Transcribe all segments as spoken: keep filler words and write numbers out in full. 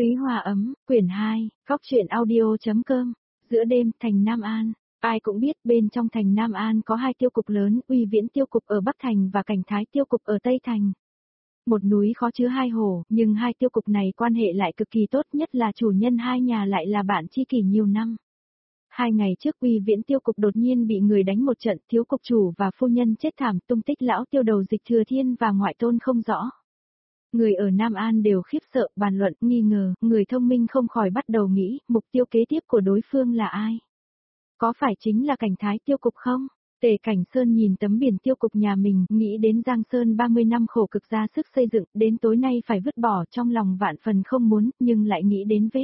Túy Hoa Ấm, quyển hai, góc truyện audio.com, giữa đêm, thành Nam An. Ai cũng biết bên trong thành Nam An có hai tiêu cục lớn, Uy Viễn tiêu cục ở Bắc Thành và Cảnh Thái tiêu cục ở Tây Thành. Một núi khó chứa hai hồ, nhưng hai tiêu cục này quan hệ lại cực kỳ tốt, nhất là chủ nhân hai nhà lại là bạn tri kỷ nhiều năm. Hai ngày trước Uy Viễn tiêu cục đột nhiên bị người đánh một trận, thiếu cục chủ và phu nhân chết thảm, tung tích lão tiêu đầu Dịch Thừa Thiên và ngoại tôn không rõ. Người ở Nam An đều khiếp sợ, bàn luận, nghi ngờ, người thông minh không khỏi bắt đầu nghĩ, mục tiêu kế tiếp của đối phương là ai? Có phải chính là Cảnh Thái tiêu cục không? Tề Cảnh Sơn nhìn tấm biển tiêu cục nhà mình, nghĩ đến Giang Sơn ba mươi năm khổ cực ra sức xây dựng, đến tối nay phải vứt bỏ, trong lòng vạn phần không muốn, nhưng lại nghĩ đến vết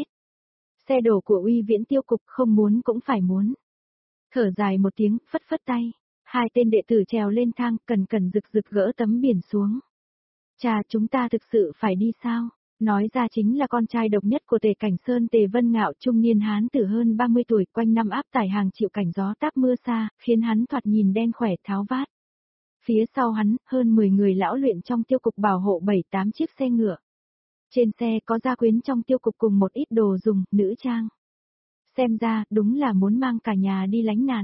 xe đổ của Uy Viễn tiêu cục, không muốn cũng phải muốn. Thở dài một tiếng, phất phất tay, hai tên đệ tử trèo lên thang, cẩn cẩn rực rực gỡ tấm biển xuống. Cha, chúng ta thực sự phải đi sao? Nói ra chính là con trai độc nhất của Tề Cảnh Sơn, Tề Vân Ngạo, trung niên hán tử hơn ba mươi tuổi, quanh năm áp tải hàng chịu cảnh gió táp mưa xa, khiến hắn thoạt nhìn đen khỏe tháo vát. Phía sau hắn, hơn mười người lão luyện trong tiêu cục bảo hộ bảy tám chiếc xe ngựa. Trên xe có gia quyến trong tiêu cục cùng một ít đồ dùng, nữ trang. Xem ra, đúng là muốn mang cả nhà đi lánh nạn.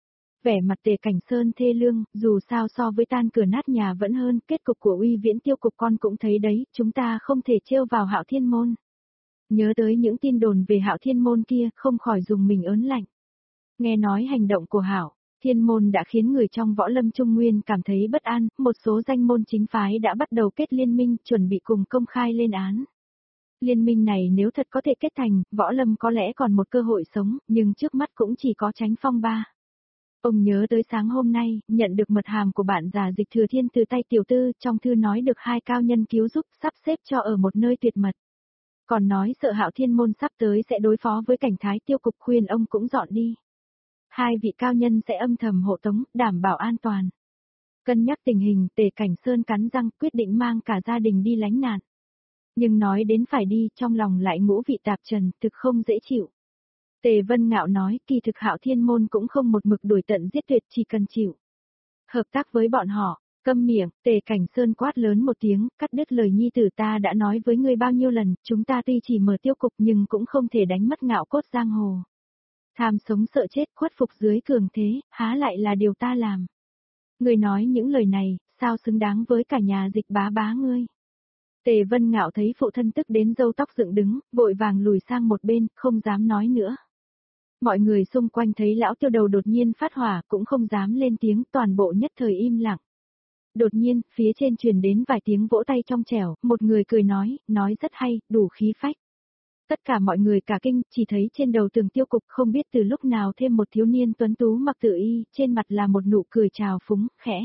Vẻ mặt Tề Cảnh Sơn thê lương, dù sao so với tan cửa nát nhà vẫn hơn, kết cục của Uy Viễn tiêu cục con cũng thấy đấy, chúng ta không thể trêu vào Hạo Thiên môn. Nhớ tới những tin đồn về Hạo Thiên môn kia, không khỏi dùng mình ớn lạnh. Nghe nói hành động của Hạo Thiên môn đã khiến người trong võ lâm Trung Nguyên cảm thấy bất an, một số danh môn chính phái đã bắt đầu kết liên minh, chuẩn bị cùng công khai lên án. Liên minh này nếu thật có thể kết thành, võ lâm có lẽ còn một cơ hội sống, nhưng trước mắt cũng chỉ có tránh phong ba. Ông nhớ tới sáng hôm nay, nhận được mật hàm của bạn già Dịch Thừa Thiên từ tay tiểu tư, trong thư nói được hai cao nhân cứu giúp, sắp xếp cho ở một nơi tuyệt mật. Còn nói sợ Hạo Thiên môn sắp tới sẽ đối phó với Cảnh Thái tiêu cục, khuyên ông cũng dọn đi. Hai vị cao nhân sẽ âm thầm hộ tống, đảm bảo an toàn. Cân nhắc tình hình, Tề Cảnh Sơn cắn răng quyết định mang cả gia đình đi lánh nạn. Nhưng nói đến phải đi, trong lòng lại ngũ vị tạp trần, thực không dễ chịu. Tề Vân Ngạo nói, kỳ thực Hạo Thiên môn cũng không một mực đuổi tận giết tuyệt, chỉ cần chịu hợp tác với bọn họ. Câm miệng, Tề Cảnh Sơn quát lớn một tiếng, cắt đứt lời nhi tử, ta đã nói với ngươi bao nhiêu lần, chúng ta tuy chỉ mở tiêu cục nhưng cũng không thể đánh mất ngạo cốt giang hồ. Tham sống sợ chết, khuất phục dưới cường thế, há lại là điều ta làm. Ngươi nói những lời này, sao xứng đáng với cả nhà Dịch bá bá ngươi. Tề Vân Ngạo thấy phụ thân tức đến râu tóc dựng đứng, vội vàng lùi sang một bên, không dám nói nữa. Mọi người xung quanh thấy lão tiêu đầu đột nhiên phát hỏa, cũng không dám lên tiếng, toàn bộ nhất thời im lặng. Đột nhiên, phía trên truyền đến vài tiếng vỗ tay trong trẻo, một người cười nói, nói rất hay, đủ khí phách. Tất cả mọi người cả kinh, chỉ thấy trên đầu tường tiêu cục không biết từ lúc nào thêm một thiếu niên tuấn tú mặc tự y, trên mặt là một nụ cười trào phúng, khẽ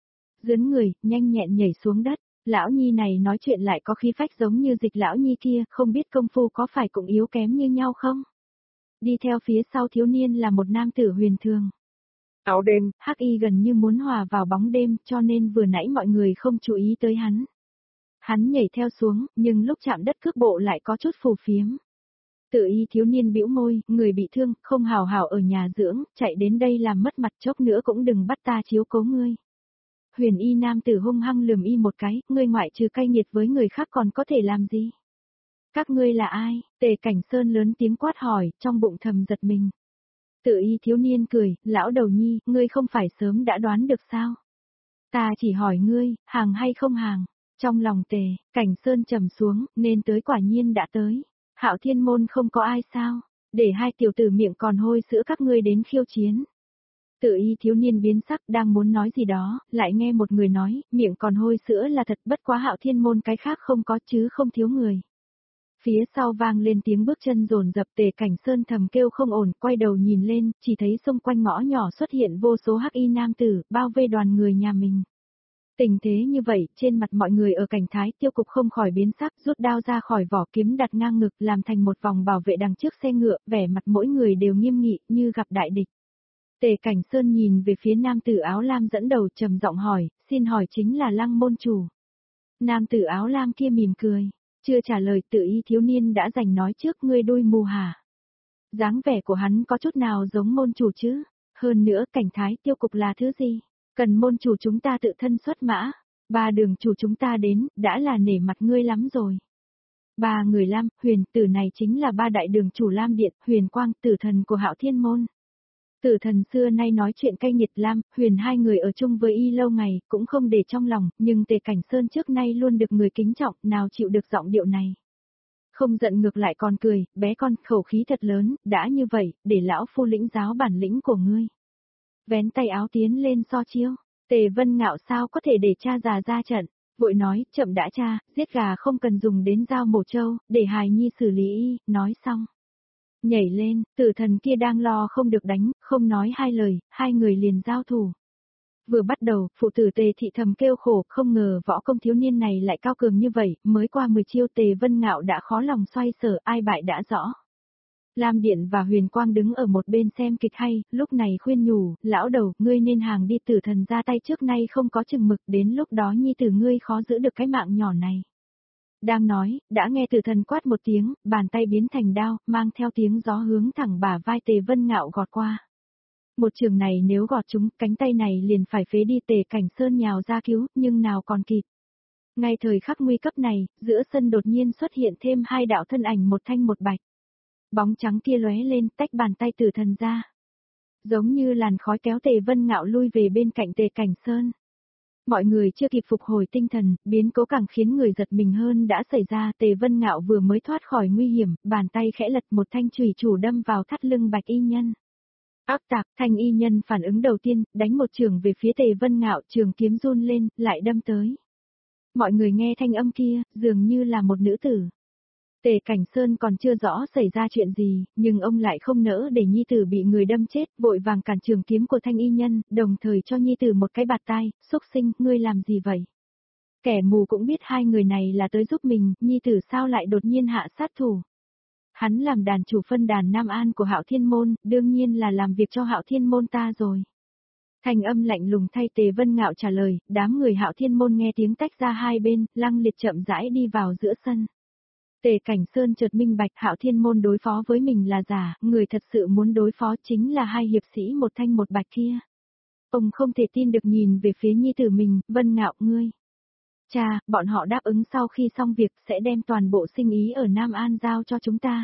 dướn người, nhanh nhẹn nhảy xuống đất. Lão nhi này nói chuyện lại có khí phách giống như Dịch lão nhi kia, không biết công phu có phải cũng yếu kém như nhau không? Đi theo phía sau thiếu niên là một nam tử huyền thường. Áo đen, hắc y gần như muốn hòa vào bóng đêm, cho nên vừa nãy mọi người không chú ý tới hắn. Hắn nhảy theo xuống, nhưng lúc chạm đất cước bộ lại có chút phù phiếm. Tự y thiếu niên bĩu môi, người bị thương, không hào hào ở nhà dưỡng, chạy đến đây làm mất mặt, chốc nữa cũng đừng bắt ta chiếu cố ngươi. Huyền y nam tử hung hăng lườm y một cái, ngươi ngoại trừ cay nghiệt với người khác còn có thể làm gì? Các ngươi là ai? Tề Cảnh Sơn lớn tiếng quát hỏi, trong bụng thầm giật mình. Tự y thiếu niên cười, lão đầu nhi, ngươi không phải sớm đã đoán được sao? Ta chỉ hỏi ngươi, hàng hay không hàng? Trong lòng Tề Cảnh Sơn trầm xuống, nên tới quả nhiên đã tới. Hạo Thiên môn không có ai sao? Để hai tiểu tử miệng còn hôi sữa các ngươi đến khiêu chiến. Tự y thiếu niên biến sắc, đang muốn nói gì đó, lại nghe một người nói, miệng còn hôi sữa là thật, bất quá Hạo Thiên môn cái khác không có chứ không thiếu người. Phía sau vang lên tiếng bước chân dồn dập, Tề Cảnh Sơn thầm kêu không ổn, quay đầu nhìn lên, chỉ thấy xung quanh ngõ nhỏ xuất hiện vô số hắc y nam tử, bao vây đoàn người nhà mình. Tình thế như vậy, trên mặt mọi người ở Cảnh Thái tiêu cục không khỏi biến sắc, rút đao ra khỏi vỏ, kiếm đặt ngang ngực, làm thành một vòng bảo vệ đằng trước xe ngựa, vẻ mặt mỗi người đều nghiêm nghị, như gặp đại địch. Tề Cảnh Sơn nhìn về phía nam tử áo lam dẫn đầu, trầm giọng hỏi, xin hỏi chính là Lăng môn chủ. Nam tử áo lam kia mỉm cười, chưa trả lời, tự y thiếu niên đã giành nói trước, ngươi đuôi mù hả? Dáng vẻ của hắn có chút nào giống môn chủ chứ? Hơn nữa, Cảnh Thái tiêu cục là thứ gì? Cần môn chủ chúng ta tự thân xuất mã, ba đường chủ chúng ta đến, đã là nể mặt ngươi lắm rồi. Ba người Lam, Huyền, Tử này chính là ba đại đường chủ Lam Điện, Huyền Quang, Tử thần của Hạo Thiên Môn. Tử thần xưa nay nói chuyện cay nghiệt, Lam, Huyền hai người ở chung với y lâu ngày, cũng không để trong lòng, nhưng Tề Cảnh Sơn trước nay luôn được người kính trọng, nào chịu được giọng điệu này. Không giận ngược lại còn cười, bé con, khẩu khí thật lớn, đã như vậy, để lão phu lĩnh giáo bản lĩnh của ngươi. Vén tay áo tiến lên so chiêu, Tề Vân Ngạo sao có thể để cha già ra trận, vội nói, chậm đã cha, giết gà không cần dùng đến dao mổ trâu, để hài nhi xử lý y, nói xong. Nhảy lên, tử thần kia đang lo không được đánh, không nói hai lời, hai người liền giao thủ. Vừa bắt đầu, phụ tử Tề thị thầm kêu khổ, không ngờ võ công thiếu niên này lại cao cường như vậy, mới qua mười chiêu Tề Vân Ngạo đã khó lòng xoay sở, ai bại đã rõ. Lam Điện và Huyền Quang đứng ở một bên xem kịch hay, lúc này khuyên nhủ, lão đầu, ngươi nên hàng đi, tử thần ra tay trước nay không có chừng mực, đến lúc đó nhi tử ngươi khó giữ được cái mạng nhỏ này. Đang nói, đã nghe tử thần quát một tiếng, bàn tay biến thành đao, mang theo tiếng gió hướng thẳng bả vai Tề Vân Ngạo gọt qua. Một trường này nếu gọt chúng, cánh tay này liền phải phế đi. Tề Cảnh Sơn nhào ra cứu, nhưng nào còn kịp. Ngay thời khắc nguy cấp này, giữa sân đột nhiên xuất hiện thêm hai đạo thân ảnh, một thanh một bạch. Bóng trắng kia lóe lên, tách bàn tay tử thần ra. Giống như làn khói kéo Tề Vân Ngạo lui về bên cạnh Tề Cảnh Sơn. Mọi người chưa kịp phục hồi tinh thần, biến cố càng khiến người giật mình hơn đã xảy ra. Tề Vân Ngạo vừa mới thoát khỏi nguy hiểm, bàn tay khẽ lật, một thanh chùy chủ đâm vào thắt lưng bạch y nhân. Ác tạc, thanh y nhân phản ứng đầu tiên, đánh một trường về phía Tề Vân Ngạo, trường kiếm run lên, lại đâm tới. Mọi người nghe thanh âm kia, dường như là một nữ tử. Tề Cảnh Sơn còn chưa rõ xảy ra chuyện gì, nhưng ông lại không nỡ để nhi tử bị người đâm chết, vội vàng cản trường kiếm của thanh y nhân, đồng thời cho nhi tử một cái bạt tai, xúc sinh, ngươi làm gì vậy? Kẻ mù cũng biết hai người này là tới giúp mình, nhi tử sao lại đột nhiên hạ sát thủ? Hắn làm đàn chủ phân đàn Nam An của Hạo Thiên Môn, đương nhiên là làm việc cho Hạo Thiên Môn ta rồi. Thanh âm lạnh lùng thay Tề Vân Ngạo trả lời, đám người Hạo Thiên Môn nghe tiếng tách ra hai bên, Lăng Liệt chậm rãi đi vào giữa sân. Tề Cảnh Sơn chợt minh bạch, Hạo Thiên Môn đối phó với mình là giả, người thật sự muốn đối phó chính là hai hiệp sĩ một thanh một bạch kia. Ông không thể tin được nhìn về phía nhi tử mình, Vân Ngạo ngươi. Cha, bọn họ đáp ứng sau khi xong việc sẽ đem toàn bộ sinh ý ở Nam An giao cho chúng ta.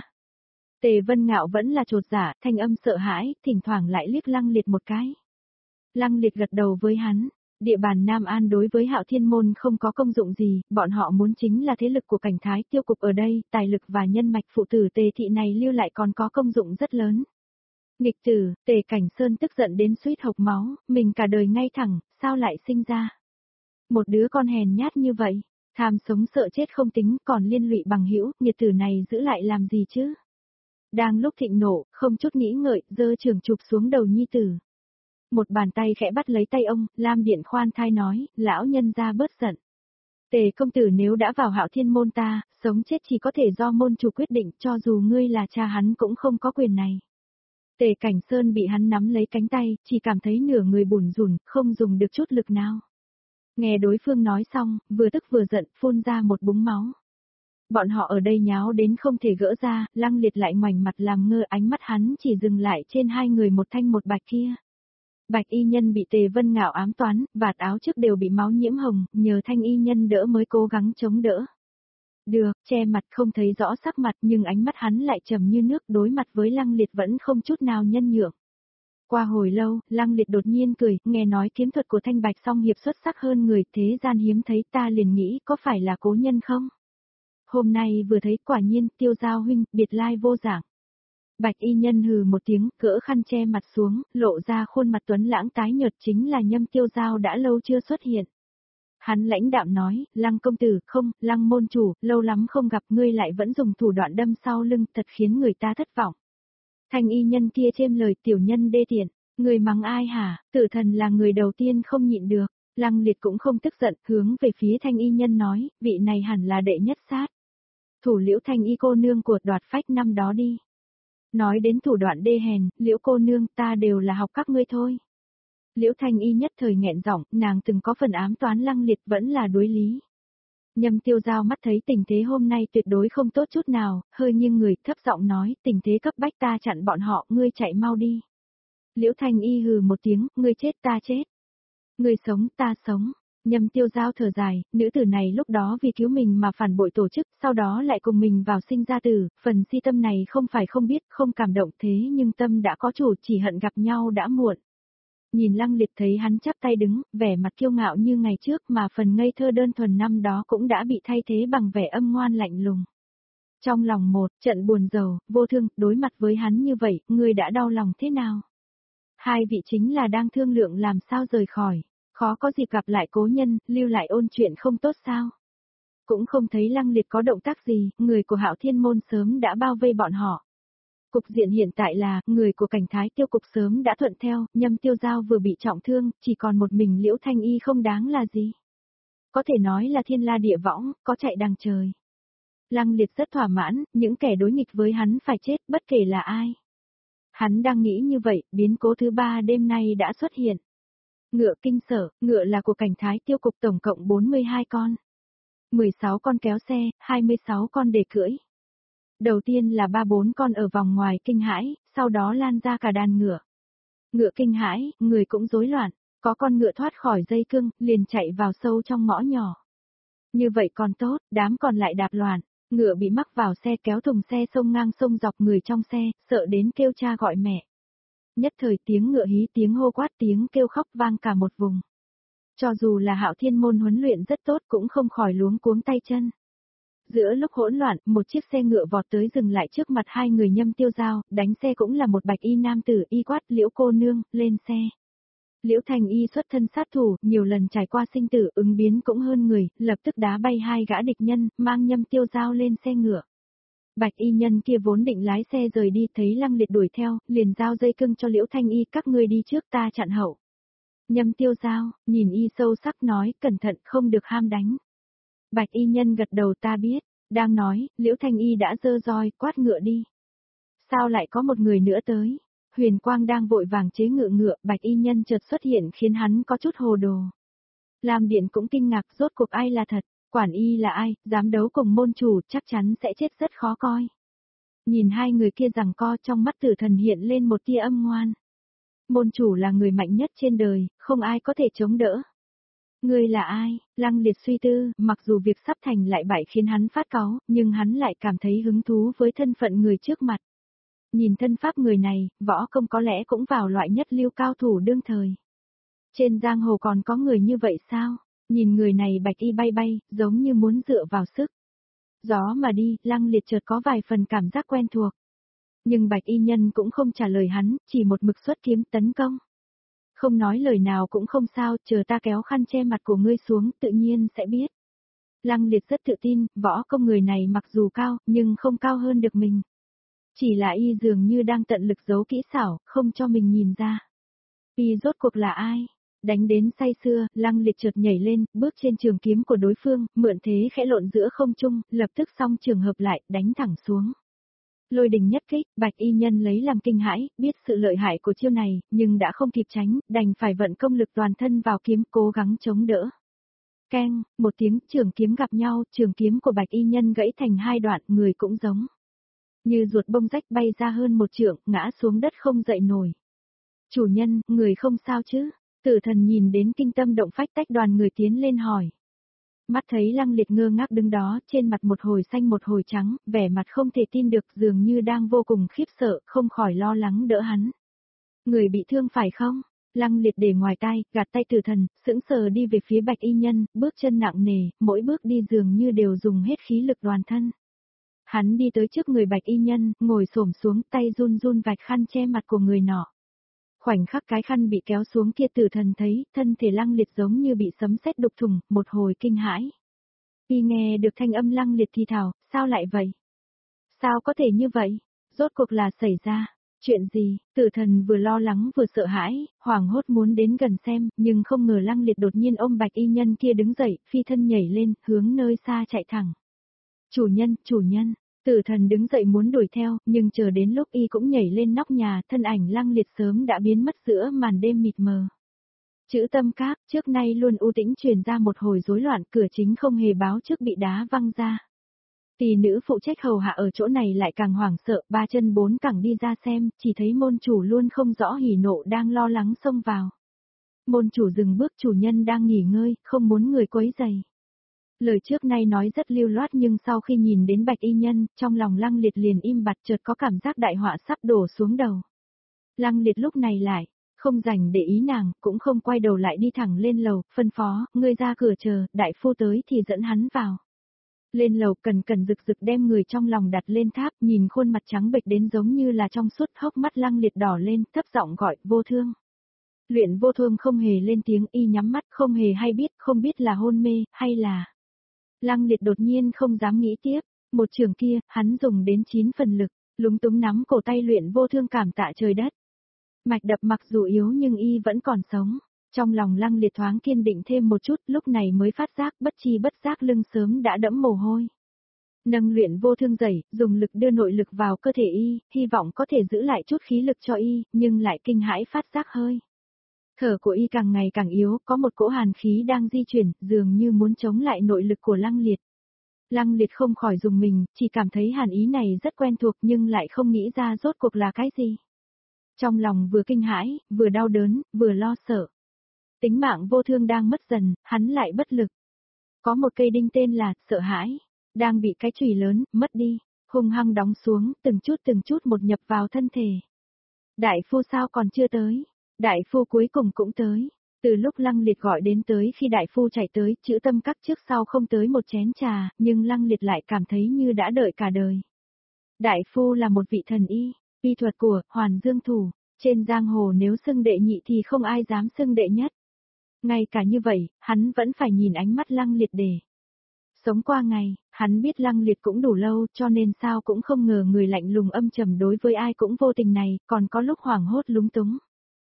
Tề Vân Ngạo vẫn là trột dạ, thanh âm sợ hãi, thỉnh thoảng lại liếc Lăng Liệt một cái. Lăng Liệt gật đầu với hắn. Địa bàn Nam An đối với Hạo Thiên Môn không có công dụng gì, bọn họ muốn chính là thế lực của cảnh thái tiêu cục ở đây, tài lực và nhân mạch phụ tử Tề thị này lưu lại còn có công dụng rất lớn. Nghịch tử, Tề Cảnh Sơn tức giận đến suýt hộc máu, mình cả đời ngay thẳng, sao lại sinh ra? Một đứa con hèn nhát như vậy, tham sống sợ chết không tính, còn liên lụy bằng hữu, nghiệt tử này giữ lại làm gì chứ? Đang lúc thịnh nộ, không chút nghĩ ngợi, giơ trường chụp xuống đầu nhi tử. Một bàn tay khẽ bắt lấy tay ông, Lam Điện khoan thai nói, lão nhân ra bớt giận. Tề công tử nếu đã vào Hạo Thiên Môn ta, sống chết chỉ có thể do môn chủ quyết định, cho dù ngươi là cha hắn cũng không có quyền này. Tề Cảnh Sơn bị hắn nắm lấy cánh tay, chỉ cảm thấy nửa người bủn rủn, không dùng được chút lực nào. Nghe đối phương nói xong, vừa tức vừa giận, phun ra một búng máu. Bọn họ ở đây nháo đến không thể gỡ ra, Lăng Liệt lại ngoảnh mặt làm ngơ, ánh mắt hắn chỉ dừng lại trên hai người một thanh một bạch kia. Bạch y nhân bị Tề Vân Ngạo ám toán, vạt áo trước đều bị máu nhiễm hồng, nhờ thanh y nhân đỡ mới cố gắng chống đỡ. Được, che mặt không thấy rõ sắc mặt nhưng ánh mắt hắn lại trầm như nước, đối mặt với Lăng Liệt vẫn không chút nào nhân nhượng. Qua hồi lâu, Lăng Liệt đột nhiên cười, nghe nói kiếm thuật của Thanh Bạch Song Hiệp xuất sắc hơn người, thế gian hiếm thấy, ta liền nghĩ có phải là cố nhân không? Hôm nay vừa thấy quả nhiên, Tiêu Giao huynh, biệt lai vô dạng. Bạch y nhân hừ một tiếng, cỡ khăn che mặt xuống, lộ ra khuôn mặt tuấn lãng tái nhợt, chính là Nhâm Tiêu Giao đã lâu chưa xuất hiện. Hắn lãnh đạm nói, Lăng công tử, không, Lăng môn chủ, lâu lắm không gặp ngươi lại vẫn dùng thủ đoạn đâm sau lưng, thật khiến người ta thất vọng. Thanh y nhân kia chêm lời, tiểu nhân đê tiện, người mắng ai hả, tử thần là người đầu tiên không nhịn được. Lăng Liệt cũng không tức giận, hướng về phía thanh y nhân nói, vị này hẳn là đệ nhất sát. Thủ Liễu thanh y cô nương của đoạt phách năm đó đi. Nói đến thủ đoạn đê hèn, Liễu cô nương, ta đều là học các ngươi thôi. Liễu thanh y nhất thời nghẹn giọng, nàng từng có phần ám toán Lăng Liệt vẫn là đối lý. Nhâm Tiêu Giao mắt thấy tình thế hôm nay tuyệt đối không tốt chút nào, hơi nghiêng người, thấp giọng nói, tình thế cấp bách ta chặn bọn họ, ngươi chạy mau đi. Liễu thanh y hừ một tiếng, ngươi chết ta chết. Ngươi sống ta sống, Nhâm Tiêu Giao thở dài, nữ tử này lúc đó vì cứu mình mà phản bội tổ chức, sau đó lại cùng mình vào sinh ra tử, phần si tâm này không phải không biết, không cảm động thế nhưng tâm đã có chủ, chỉ hận gặp nhau đã muộn. Nhìn Lăng Liệt thấy hắn chắp tay đứng, vẻ mặt kiêu ngạo như ngày trước mà phần ngây thơ đơn thuần năm đó cũng đã bị thay thế bằng vẻ âm ngoan lạnh lùng. Trong lòng một trận buồn rầu, vô thương, đối mặt với hắn như vậy, người đã đau lòng thế nào? Hai vị chính là đang thương lượng làm sao rời khỏi, khó có dịp gặp lại cố nhân, lưu lại ôn chuyện không tốt sao? Cũng không thấy Lăng Liệt có động tác gì, người của Hạo Thiên Môn sớm đã bao vây bọn họ. Cục diện hiện tại là, người của cảnh thái tiêu cục sớm đã thuận theo, Nhâm Tiêu Giao vừa bị trọng thương, chỉ còn một mình Liễu Thanh Y không đáng là gì. Có thể nói là thiên la địa võng, có chạy đằng trời. Lăng Liệt rất thỏa mãn, những kẻ đối nghịch với hắn phải chết bất kể là ai. Hắn đang nghĩ như vậy, biến cố thứ ba đêm nay đã xuất hiện. Ngựa kinh sở, ngựa là của cảnh thái tiêu cục tổng cộng bốn mươi hai con. mười sáu con kéo xe, hai mươi sáu con để cưỡi. Đầu tiên là ba bốn con ở vòng ngoài kinh hãi, sau đó lan ra cả đàn ngựa. Ngựa kinh hãi, người cũng rối loạn, có con ngựa thoát khỏi dây cương, liền chạy vào sâu trong ngõ nhỏ. Như vậy còn tốt, đám còn lại đạp loạn, ngựa bị mắc vào xe kéo thùng xe xông ngang sông dọc người trong xe, sợ đến kêu cha gọi mẹ. Nhất thời tiếng ngựa hí tiếng hô quát tiếng kêu khóc vang cả một vùng. Cho dù là Hạo Thiên Môn huấn luyện rất tốt cũng không khỏi luống cuống tay chân. Giữa lúc hỗn loạn, một chiếc xe ngựa vọt tới dừng lại trước mặt hai người Nhâm Tiêu Giao, đánh xe cũng là một bạch y nam tử, y quát Liễu cô nương, lên xe. Liễu Thành Y xuất thân sát thủ, nhiều lần trải qua sinh tử, ứng biến cũng hơn người, lập tức đá bay hai gã địch nhân, mang Nhâm Tiêu Giao lên xe ngựa. Bạch y nhân kia vốn định lái xe rời đi, thấy Lăng Liệt đuổi theo, liền giao dây cưng cho Liễu Thanh Y, các ngươi đi trước ta chặn hậu. Nhâm Tiêu Giao, nhìn y sâu sắc nói, cẩn thận không được ham đánh. Bạch y nhân gật đầu, ta biết, đang nói, Liễu Thanh Y đã giơ roi, quát ngựa đi. Sao lại có một người nữa tới? Huyền Quang đang vội vàng chế ngựa ngựa, bạch y nhân chợt xuất hiện khiến hắn có chút hồ đồ. Lam Điện cũng kinh ngạc, rốt cuộc ai là thật, quản y là ai, dám đấu cùng môn chủ, chắc chắn sẽ chết rất khó coi. Nhìn hai người kia giằng co, trong mắt Tử Thần hiện lên một tia âm ngoan. Môn chủ là người mạnh nhất trên đời, không ai có thể chống đỡ. Ngươi là ai? Lăng Liệt suy tư, mặc dù việc sắp thành lại bại khiến hắn phát cáu, nhưng hắn lại cảm thấy hứng thú với thân phận người trước mặt. Nhìn thân pháp người này, võ công có lẽ cũng vào loại nhất lưu cao thủ đương thời. Trên giang hồ còn có người như vậy sao? Nhìn người này bạch y bay bay, giống như muốn dựa vào sức. Gió mà đi, Lăng Liệt chợt có vài phần cảm giác quen thuộc. Nhưng bạch y nhân cũng không trả lời hắn, chỉ một mực xuất kiếm tấn công. Không nói lời nào cũng không sao, chờ ta kéo khăn che mặt của ngươi xuống, tự nhiên sẽ biết. Lăng Liệt rất tự tin, võ công người này mặc dù cao, nhưng không cao hơn được mình. Chỉ là y dường như đang tận lực giấu kỹ xảo, không cho mình nhìn ra. Y rốt cuộc là ai? Đánh đến say sưa, Lăng Liệt chợt nhảy lên, bước trên trường kiếm của đối phương, mượn thế khẽ lộn giữa không trung, lập tức xong trường hợp lại, đánh thẳng xuống. Lôi đình nhất kích, bạch y nhân lấy làm kinh hãi, biết sự lợi hại của chiêu này, nhưng đã không kịp tránh, đành phải vận công lực toàn thân vào kiếm, cố gắng chống đỡ. Keng, một tiếng trường kiếm gặp nhau, trường kiếm của bạch y nhân gãy thành hai đoạn, người cũng giống. Như ruột bông rách bay ra hơn một trượng, ngã xuống đất không dậy nổi. Chủ nhân, người không sao chứ? Tử Thần nhìn đến kinh tâm động phách tách đoàn người tiến lên hỏi. Mắt thấy Lăng Liệt ngơ ngác đứng đó, trên mặt một hồi xanh một hồi trắng, vẻ mặt không thể tin được, dường như đang vô cùng khiếp sợ, không khỏi lo lắng đỡ hắn. Người bị thương phải không? Lăng Liệt để ngoài tai, gạt tay Tử Thần, sững sờ đi về phía bạch y nhân, bước chân nặng nề, mỗi bước đi dường như đều dùng hết khí lực toàn thân. Hắn đi tới trước người bạch y nhân, ngồi xổm xuống, tay run run vạch khăn che mặt của người nọ. Khoảnh khắc cái khăn bị kéo xuống kia, Tử Thần thấy, thân thể Lăng Liệt giống như bị sấm sét đục thủng, một hồi kinh hãi. Y nghe được thanh âm Lăng Liệt thì thào, sao lại vậy? Sao có thể như vậy? Rốt cuộc là xảy ra, chuyện gì? Tử Thần vừa lo lắng vừa sợ hãi, hoảng hốt muốn đến gần xem, nhưng không ngờ Lăng Liệt đột nhiên ôm bạch y nhân kia đứng dậy, phi thân nhảy lên, hướng nơi xa chạy thẳng. Chủ nhân, chủ nhân. Tử Thần đứng dậy muốn đuổi theo, nhưng chờ đến lúc y cũng nhảy lên nóc nhà, thân ảnh Lăng Liệt sớm đã biến mất giữa màn đêm mịt mờ. Chữ Tâm Các, trước nay luôn u tĩnh truyền ra một hồi rối loạn, cửa chính không hề báo trước bị đá văng ra. Tỷ nữ phụ trách hầu hạ ở chỗ này lại càng hoảng sợ, ba chân bốn cẳng đi ra xem, chỉ thấy môn chủ luôn không rõ hỉ nộ đang lo lắng xông vào. Môn chủ dừng bước, chủ nhân đang nghỉ ngơi, không muốn người quấy rầy. Lời trước nay nói rất lưu loát nhưng sau khi nhìn đến bạch y nhân, trong lòng Lăng Liệt liền im bặt, chợt có cảm giác đại họa sắp đổ xuống đầu. Lăng Liệt lúc này lại, không rảnh để ý nàng, cũng không quay đầu lại đi thẳng lên lầu, phân phó, ngươi ra cửa chờ, đại phu tới thì dẫn hắn vào. Lên lầu cần cần rực rực đem người trong lòng đặt lên tháp, nhìn khuôn mặt trắng bệch đến giống như là trong suốt, hốc mắt Lăng Liệt đỏ lên, thấp giọng gọi, vô thương. Luyện vô thương không hề lên tiếng, y nhắm mắt, không hề hay biết, không biết là hôn mê, hay là... Lăng Liệt đột nhiên không dám nghĩ tiếp, một trường kia, hắn dùng đến chín phần lực, lúng túng nắm cổ tay luyện vô thương cảm tạ trời đất. Mạch đập mặc dù yếu nhưng y vẫn còn sống, trong lòng Lăng Liệt thoáng kiên định thêm một chút, lúc này mới phát giác bất chi bất giác lưng sớm đã đẫm mồ hôi. Nâng luyện vô thương dậy, dùng lực đưa nội lực vào cơ thể y, hy vọng có thể giữ lại chút khí lực cho y, nhưng lại kinh hãi phát giác hơi. Thở của y càng ngày càng yếu, có một cỗ hàn khí đang di chuyển, dường như muốn chống lại nội lực của Lăng Liệt. Lăng Liệt không khỏi dùng mình, chỉ cảm thấy hàn ý này rất quen thuộc nhưng lại không nghĩ ra rốt cuộc là cái gì. Trong lòng vừa kinh hãi, vừa đau đớn, vừa lo sợ. Tính mạng vô thương đang mất dần, hắn lại bất lực. Có một cây đinh tên là sợ hãi, đang bị cái chùy lớn, mất đi, hung hăng đóng xuống, từng chút từng chút một nhập vào thân thể. Đại phu sao còn chưa tới? Đại phu cuối cùng cũng tới. Từ lúc Lăng Liệt gọi đến tới khi đại phu chạy tới, chữ tâm các trước sau không tới một chén trà, nhưng Lăng Liệt lại cảm thấy như đã đợi cả đời. Đại phu là một vị thần y, y thuật của Hoàn Dương Thủ, trên giang hồ nếu xưng đệ nhị thì không ai dám xưng đệ nhất. Ngay cả như vậy, hắn vẫn phải nhìn ánh mắt Lăng Liệt để sống qua ngày, hắn biết Lăng Liệt cũng đủ lâu cho nên sao cũng không ngờ người lạnh lùng âm trầm đối với ai cũng vô tình này, còn có lúc hoảng hốt lúng túng.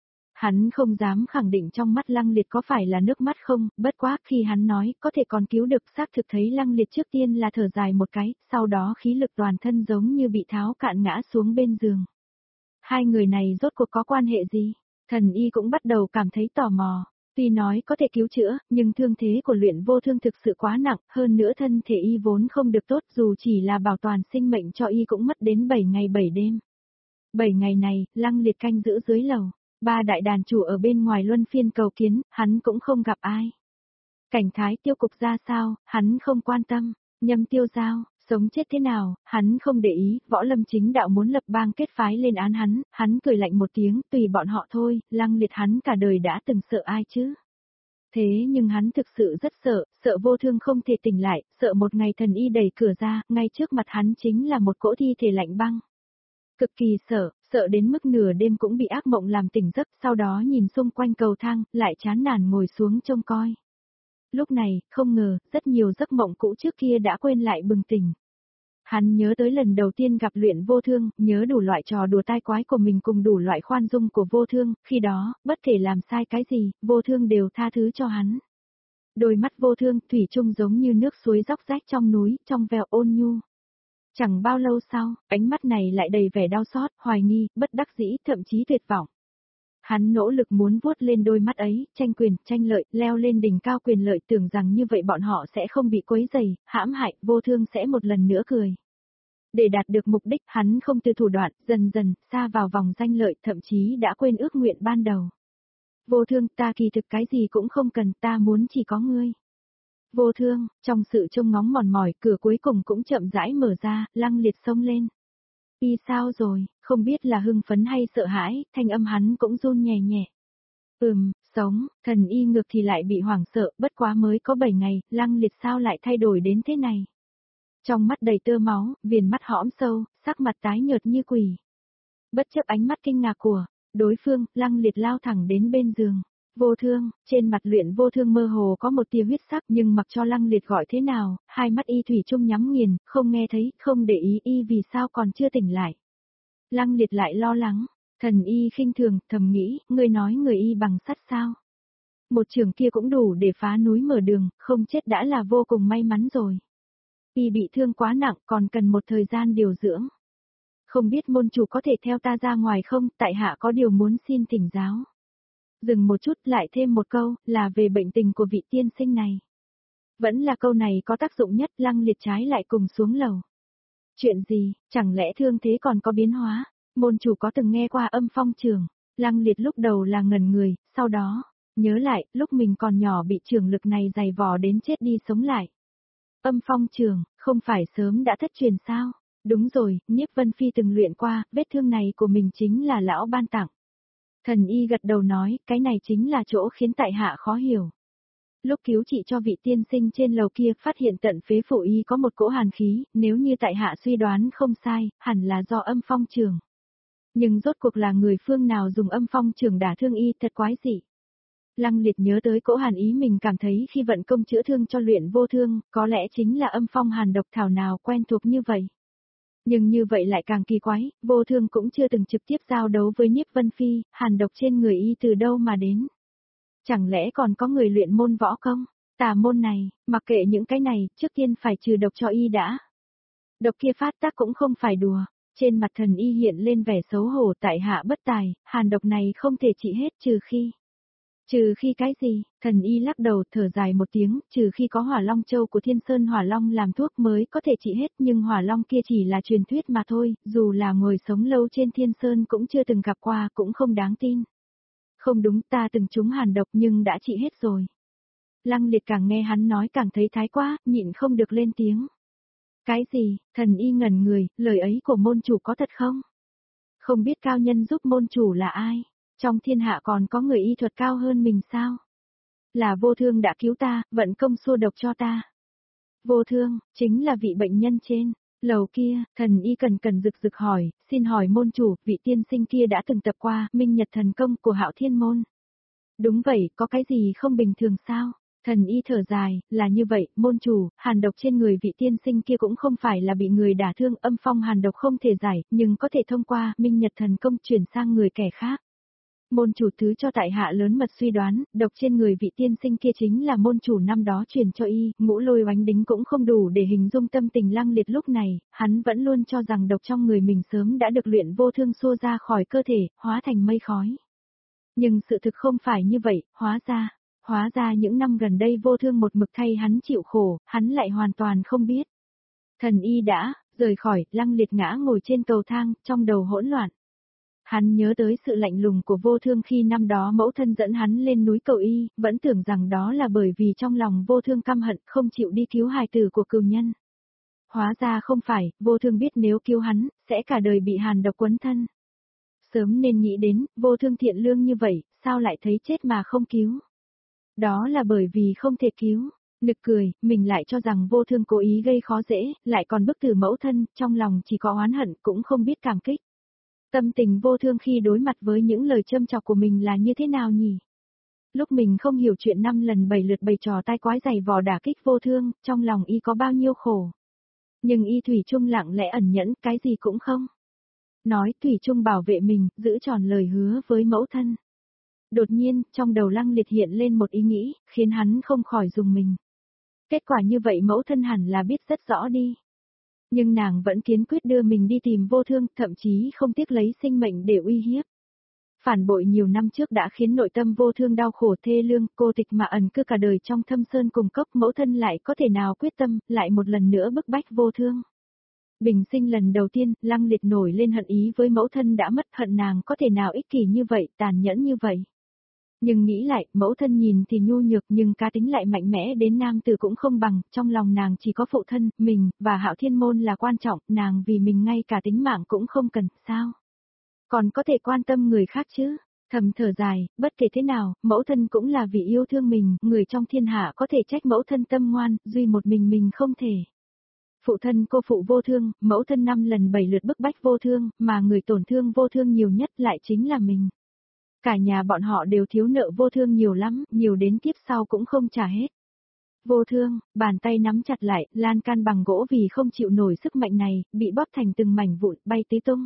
Hắn không dám khẳng định trong mắt Lăng Liệt có phải là nước mắt không, bất quá khi hắn nói có thể còn cứu được xác thực thấy Lăng Liệt trước tiên là thở dài một cái, sau đó khí lực toàn thân giống như bị tháo cạn ngã xuống bên giường. Hai người này rốt cuộc có quan hệ gì? Thần y cũng bắt đầu cảm thấy tò mò. Tuy nói có thể cứu chữa, nhưng thương thế của luyện vô thương thực sự quá nặng, hơn nữa thân thể y vốn không được tốt dù chỉ là bảo toàn sinh mệnh cho y cũng mất đến bảy ngày bảy đêm. bảy ngày này, Lăng Liệt canh giữ dưới lầu. Ba đại đàn chủ ở bên ngoài luân phiên cầu kiến, hắn cũng không gặp ai. Cảnh thái tiêu cục ra sao, hắn không quan tâm. Nhâm tiêu giao, sống chết thế nào, hắn không để ý. Võ lâm chính đạo muốn lập bang kết phái lên án hắn, hắn cười lạnh một tiếng, tùy bọn họ thôi. Lăng Liệt hắn cả đời đã từng sợ ai chứ. Thế nhưng hắn thực sự rất sợ, sợ vô thương không thể tỉnh lại, sợ một ngày thần y đẩy cửa ra, ngay trước mặt hắn chính là một cỗ thi thể lạnh băng. Cực kỳ sợ, sợ đến mức nửa đêm cũng bị ác mộng làm tỉnh giấc, sau đó nhìn xung quanh cầu thang, lại chán nản ngồi xuống trông coi. Lúc này, không ngờ, rất nhiều giấc mộng cũ trước kia đã quên lại bừng tỉnh. Hắn nhớ tới lần đầu tiên gặp luyện vô thương, nhớ đủ loại trò đùa tai quái của mình cùng đủ loại khoan dung của vô thương, khi đó, bất kể làm sai cái gì, vô thương đều tha thứ cho hắn. Đôi mắt vô thương, thủy chung giống như nước suối róc rách trong núi, trong veo ôn nhu. Chẳng bao lâu sau, ánh mắt này lại đầy vẻ đau xót, hoài nghi, bất đắc dĩ, thậm chí tuyệt vọng. Hắn nỗ lực muốn vuốt lên đôi mắt ấy, tranh quyền, tranh lợi, leo lên đỉnh cao quyền lợi tưởng rằng như vậy bọn họ sẽ không bị quấy rầy, hãm hại, vô thương sẽ một lần nữa cười. Để đạt được mục đích, hắn không từ thủ đoạn, dần dần, xa vào vòng danh lợi, thậm chí đã quên ước nguyện ban đầu. Vô thương, ta kỳ thực cái gì cũng không cần, ta muốn chỉ có ngươi. Vô thương, trong sự trông ngóng mòn mỏi, cửa cuối cùng cũng chậm rãi mở ra, Lăng Liệt xông lên. Y sao rồi, không biết là hưng phấn hay sợ hãi, thanh âm hắn cũng run nhẹ nhẹ. Ừm, sống, thần y ngược thì lại bị hoảng sợ, bất quá mới có bảy ngày, Lăng Liệt sao lại thay đổi đến thế này. Trong mắt đầy tơ máu, viền mắt hõm sâu, sắc mặt tái nhợt như quỷ. Bất chấp ánh mắt kinh ngạc của đối phương, Lăng Liệt lao thẳng đến bên giường. Vô thương, trên mặt luyện vô thương mơ hồ có một tia huyết sắc nhưng mặc cho Lăng Liệt gọi thế nào, hai mắt y thủy chung nhắm nghiền, không nghe thấy, không để ý y vì sao còn chưa tỉnh lại. Lăng Liệt lại lo lắng, thần y khinh thường, thầm nghĩ, người nói người y bằng sắt sao. Một trường kia cũng đủ để phá núi mở đường, không chết đã là vô cùng may mắn rồi. Y bị thương quá nặng còn cần một thời gian điều dưỡng. Không biết môn chủ có thể theo ta ra ngoài không, tại hạ có điều muốn xin thỉnh giáo. Dừng một chút lại thêm một câu, là về bệnh tình của vị tiên sinh này. Vẫn là câu này có tác dụng nhất, Lăng Liệt trái lại cùng xuống lầu. Chuyện gì, chẳng lẽ thương thế còn có biến hóa? Môn chủ có từng nghe qua âm phong trường? Lăng Liệt lúc đầu là ngẩn người, sau đó, Nhớ lại, lúc mình còn nhỏ bị trường lực này giày vò đến chết đi sống lại. Âm phong trường, không phải sớm đã thất truyền sao? Đúng rồi, Nhiếp Vân Phi từng luyện qua, vết thương này của mình chính là lão ban tặng. Thần y gật đầu nói, cái này chính là chỗ khiến tại hạ khó hiểu. Lúc cứu trị cho vị tiên sinh trên lầu kia phát hiện tận phế phủ y có một cỗ hàn khí, nếu như tại hạ suy đoán không sai, hẳn là do âm phong trường. Nhưng rốt cuộc là người phương nào dùng âm phong trường đả thương y thật quái dị. Lăng Liệt nhớ tới cỗ hàn ý mình cảm thấy khi vận công chữa thương cho luyện vô thương, có lẽ chính là âm phong hàn độc thảo nào quen thuộc như vậy. Nhưng như vậy lại càng kỳ quái, vô thương cũng chưa từng trực tiếp giao đấu với Nhiếp Vân Phi, hàn độc trên người y từ đâu mà đến. Chẳng lẽ còn có người luyện môn võ công? Tà môn này, mặc kệ những cái này, trước tiên phải trừ độc cho y đã. Độc kia phát tác cũng không phải đùa. Trên mặt thần y hiện lên vẻ xấu hổ, tại hạ bất tài, hàn độc này không thể trị hết trừ khi. Trừ khi cái gì? Thần y lắc đầu thở dài một tiếng, trừ khi có hỏa long châu của Thiên Sơn Hỏa Long làm thuốc mới có thể trị hết, nhưng hỏa long kia chỉ là truyền thuyết mà thôi, dù là ngồi sống lâu trên Thiên Sơn cũng chưa từng gặp qua, cũng không đáng tin. Không đúng, ta từng trúng hàn độc nhưng đã trị hết rồi. Lăng Liệt càng nghe hắn nói càng thấy thái quá, nhịn không được lên tiếng. Cái gì? Thần y ngẩn người, lời ấy của môn chủ có thật không? Không biết cao nhân giúp môn chủ là ai? Trong thiên hạ còn có người y thuật cao hơn mình sao? Là vô thương đã cứu ta, vận công xua độc cho ta. Vô thương, chính là vị bệnh nhân trên. Lầu kia, thần y cần cần rực rực hỏi, xin hỏi môn chủ, vị tiên sinh kia đã từng tập qua minh nhật thần công của Hạo Thiên Môn. Đúng vậy, có cái gì không bình thường sao? Thần y thở dài, là như vậy, môn chủ, hàn độc trên người vị tiên sinh kia cũng không phải là bị người đả thương, âm phong hàn độc không thể giải, nhưng có thể thông qua minh nhật thần công chuyển sang người kẻ khác. Môn chủ thứ cho tại hạ lớn mật suy đoán, độc trên người vị tiên sinh kia chính là môn chủ năm đó truyền cho y, ngũ lôi oánh đính cũng không đủ để hình dung tâm tình Lăng Liệt lúc này, hắn vẫn luôn cho rằng độc trong người mình sớm đã được luyện vô thương xua ra khỏi cơ thể, hóa thành mây khói. Nhưng sự thực không phải như vậy, hóa ra, hóa ra những năm gần đây vô thương một mực thay hắn chịu khổ, hắn lại hoàn toàn không biết. Thần y đã, rời khỏi, Lăng Liệt ngã ngồi trên cầu thang, trong đầu hỗn loạn. Hắn nhớ tới sự lạnh lùng của vô thương khi năm đó mẫu thân dẫn hắn lên núi cầu y, vẫn tưởng rằng đó là bởi vì trong lòng vô thương căm hận không chịu đi cứu hài tử của cừu nhân. Hóa ra không phải, vô thương biết nếu cứu hắn, sẽ cả đời bị hàn độc quấn thân. Sớm nên nghĩ đến, vô thương thiện lương như vậy, sao lại thấy chết mà không cứu. Đó là bởi vì không thể cứu. Nực cười, mình lại cho rằng vô thương cố ý gây khó dễ, lại còn bức tử mẫu thân, trong lòng chỉ có oán hận cũng không biết cảm kích. Tâm tình vô thương khi đối mặt với những lời châm chọc của mình là như thế nào nhỉ? Lúc mình không hiểu chuyện năm lần bảy lượt bày trò tai quái giày vò đả kích vô thương, trong lòng y có bao nhiêu khổ. Nhưng y thủy chung lặng lẽ ẩn nhẫn, cái gì cũng không. Nói thủy chung bảo vệ mình, giữ tròn lời hứa với mẫu thân. Đột nhiên, trong đầu Lăng Liệt hiện lên một ý nghĩ, khiến hắn không khỏi dùng mình. Kết quả như vậy mẫu thân hẳn là biết rất rõ đi. Nhưng nàng vẫn kiên quyết đưa mình đi tìm vô thương, thậm chí không tiếc lấy sinh mệnh để uy hiếp. Phản bội nhiều năm trước đã khiến nội tâm vô thương đau khổ thê lương, cô tịch mà ẩn cư cả đời trong thâm sơn cùng cốc, mẫu thân lại có thể nào quyết tâm, lại một lần nữa bức bách vô thương. Bình sinh lần đầu tiên, Lăng Liệt nổi lên hận ý với mẫu thân đã mất, hận nàng có thể nào ích kỷ như vậy, tàn nhẫn như vậy. Nhưng nghĩ lại, mẫu thân nhìn thì nhu nhược nhưng cá tính lại mạnh mẽ đến nam tử cũng không bằng, trong lòng nàng chỉ có phụ thân, mình, và Hạo Thiên Môn là quan trọng, nàng vì mình ngay cả tính mạng cũng không cần, sao? Còn có thể quan tâm người khác chứ? Thầm thở dài, bất kể thế nào, mẫu thân cũng là vì yêu thương mình, người trong thiên hạ có thể trách mẫu thân tâm ngoan, duy một mình mình không thể. Phụ thân cô phụ vô thương, mẫu thân năm lần bảy lượt bức bách vô thương, mà người tổn thương vô thương nhiều nhất lại chính là mình. Cả nhà bọn họ đều thiếu nợ vô thương nhiều lắm, nhiều đến kiếp sau cũng không trả hết. Vô thương, bàn tay nắm chặt lại, lan can bằng gỗ vì không chịu nổi sức mạnh này, bị bóp thành từng mảnh vụn, bay tứ tung.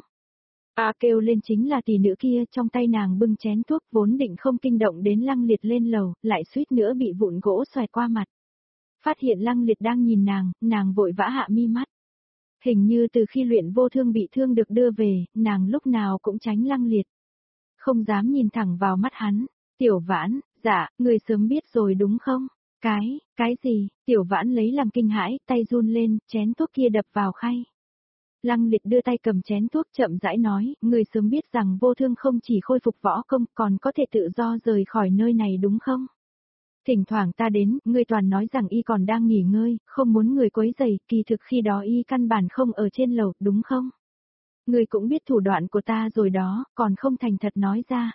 A kêu lên chính là tỷ nữ kia, trong tay nàng bưng chén thuốc vốn định không kinh động đến Lăng Liệt lên lầu, lại suýt nữa bị vụn gỗ xoẹt qua mặt. Phát hiện Lăng Liệt đang nhìn nàng, nàng vội vã hạ mi mắt. Hình như từ khi luyện vô thương bị thương được đưa về, nàng lúc nào cũng tránh Lăng Liệt. Không dám nhìn thẳng vào mắt hắn. Tiểu Vãn, dạ, người sớm biết rồi đúng không? Cái, cái gì? Tiểu Vãn lấy làm kinh hãi, tay run lên, chén thuốc kia đập vào khay. Lăng Liệt đưa tay cầm chén thuốc chậm rãi nói, người sớm biết rằng vô thương không chỉ khôi phục võ công còn có thể tự do rời khỏi nơi này đúng không? Thỉnh thoảng ta đến, ngươi toàn nói rằng y còn đang nghỉ ngơi, không muốn người quấy rầy, kỳ thực khi đó y căn bản không ở trên lầu, đúng không? Ngươi cũng biết thủ đoạn của ta rồi đó, còn không thành thật nói ra.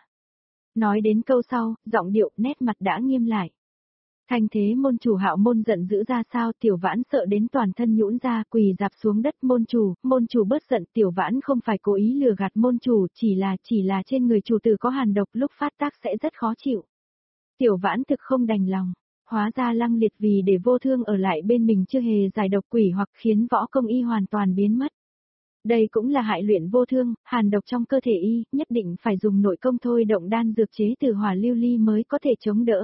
Nói đến câu sau, giọng điệu, nét mặt đã nghiêm lại. Thanh thế môn chủ Hạo môn giận dữ ra sao, Tiểu Vãn sợ đến toàn thân nhũn ra, quỳ dạp xuống đất. Môn chủ, môn chủ bớt giận, Tiểu Vãn không phải cố ý lừa gạt môn chủ, chỉ là, chỉ là trên người chủ tử có hàn độc, lúc phát tác sẽ rất khó chịu. Tiểu Vãn thực không đành lòng, hóa ra Lăng Liệt vì để vô thương ở lại bên mình chưa hề giải độc quỷ hoặc khiến võ công y hoàn toàn biến mất. Đây cũng là hại luyện vô thương, hàn độc trong cơ thể y, nhất định phải dùng nội công thôi động đan dược chế từ hỏa lưu ly mới có thể chống đỡ.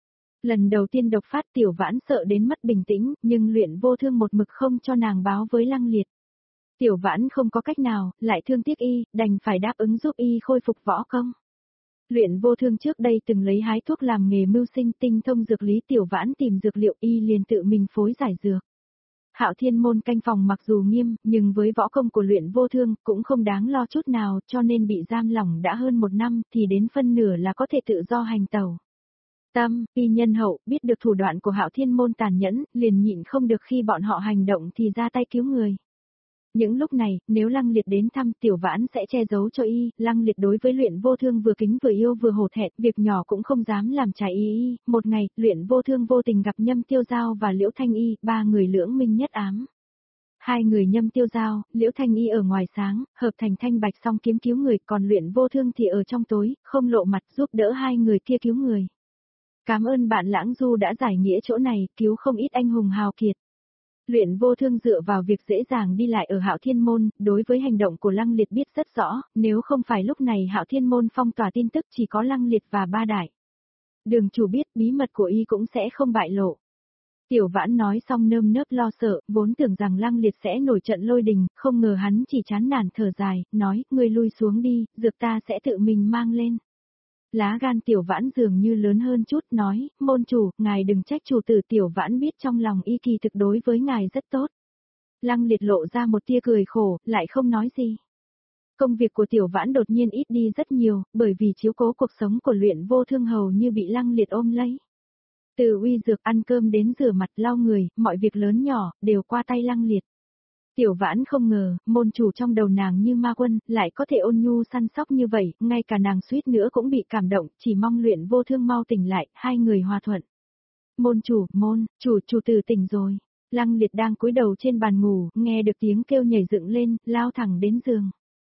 Lần đầu tiên độc phát Tiểu Vãn sợ đến mất bình tĩnh, nhưng luyện vô thương một mực không cho nàng báo với Lăng Liệt. Tiểu Vãn không có cách nào, lại thương tiếc y, đành phải đáp ứng giúp y khôi phục võ công. Luyện vô thương trước đây từng lấy hái thuốc làm nghề mưu sinh, tinh thông dược lý. Tiểu Vãn tìm dược liệu y liền tự mình phối giải dược. Hạo Thiên môn canh phòng mặc dù nghiêm, nhưng với võ công của luyện vô thương cũng không đáng lo chút nào, cho nên bị giam lỏng đã hơn một năm thì đến phân nửa là có thể tự do hành tẩu. Tâm, y nhân hậu, biết được thủ đoạn của Hạo Thiên môn tàn nhẫn, liền nhịn không được khi bọn họ hành động thì ra tay cứu người. Những lúc này, nếu Lăng Liệt đến thăm Tiểu Vãn sẽ che giấu cho y, Lăng Liệt đối với luyện vô thương vừa kính vừa yêu vừa hổ thẹn, việc nhỏ cũng không dám làm trái ý y. Một ngày, luyện vô thương vô tình gặp Nhâm Tiêu Giao và Liễu Thanh Y, ba người lưỡng minh nhất ám. Hai người Nhâm Tiêu Giao, Liễu Thanh Y ở ngoài sáng, hợp thành thanh bạch song kiếm cứu người, còn luyện vô thương thì ở trong tối, không lộ mặt giúp đỡ hai người kia cứu người. Cảm ơn bạn Lãng Du đã giải nghĩa chỗ này, cứu không ít anh hùng hào kiệt. Luyện vô thương dựa vào việc dễ dàng đi lại ở Hạo Thiên môn, đối với hành động của Lăng Liệt biết rất rõ, nếu không phải lúc này Hạo Thiên môn phong tỏa tin tức chỉ có Lăng Liệt và ba đại. Đường chủ biết bí mật của y cũng sẽ không bại lộ. Tiểu Vãn nói xong nơm nớp lo sợ, vốn tưởng rằng Lăng Liệt sẽ nổi trận lôi đình, không ngờ hắn chỉ chán nản thở dài, nói, ngươi lui xuống đi, dược ta sẽ tự mình mang lên. Lá gan Tiểu Vãn dường như lớn hơn chút, nói, môn chủ, ngài đừng trách chủ tử. Tiểu Vãn biết trong lòng y kỳ thực đối với ngài rất tốt. Lăng Liệt lộ ra một tia cười khổ, lại không nói gì. Công việc của Tiểu Vãn đột nhiên ít đi rất nhiều, bởi vì chiếu cố cuộc sống của luyện vô thương hầu như bị Lăng Liệt ôm lấy. Từ uy dược ăn cơm đến rửa mặt lau người, mọi việc lớn nhỏ, đều qua tay Lăng Liệt. Tiểu Vãn không ngờ, môn chủ trong đầu nàng như ma quân, lại có thể ôn nhu săn sóc như vậy, ngay cả nàng suýt nữa cũng bị cảm động, chỉ mong luyện vô thương mau tỉnh lại, hai người hòa thuận. Môn chủ, môn, chủ, chủ tử tỉnh rồi. Lăng Liệt đang cúi đầu trên bàn ngủ, nghe được tiếng kêu nhảy dựng lên, lao thẳng đến giường.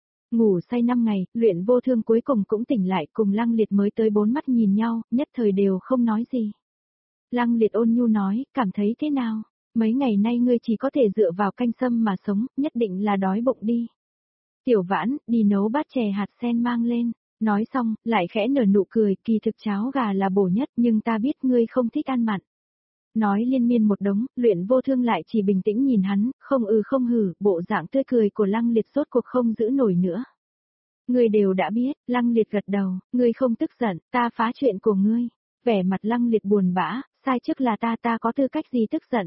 Ngủ say năm ngày, luyện vô thương cuối cùng cũng tỉnh lại, cùng Lăng Liệt mới tới bốn mắt nhìn nhau, nhất thời đều không nói gì. Lăng Liệt ôn nhu nói, cảm thấy thế nào? Mấy ngày nay ngươi chỉ có thể dựa vào canh sâm mà sống, nhất định là đói bụng đi. Tiểu Vãn, đi nấu bát chè hạt sen mang lên. Nói xong, lại khẽ nở nụ cười, kỳ thực cháo gà là bổ nhất nhưng ta biết ngươi không thích ăn mặn. Nói liên miên một đống, luyện vô thương lại chỉ bình tĩnh nhìn hắn, không ừ không hử, bộ dạng tươi cười của Lăng Liệt rốt cuộc không giữ nổi nữa. Ngươi đều đã biết, Lăng Liệt gật đầu, ngươi không tức giận, ta phá chuyện của ngươi. Vẻ mặt Lăng Liệt buồn bã, sai trước là ta ta có tư cách gì tức giận.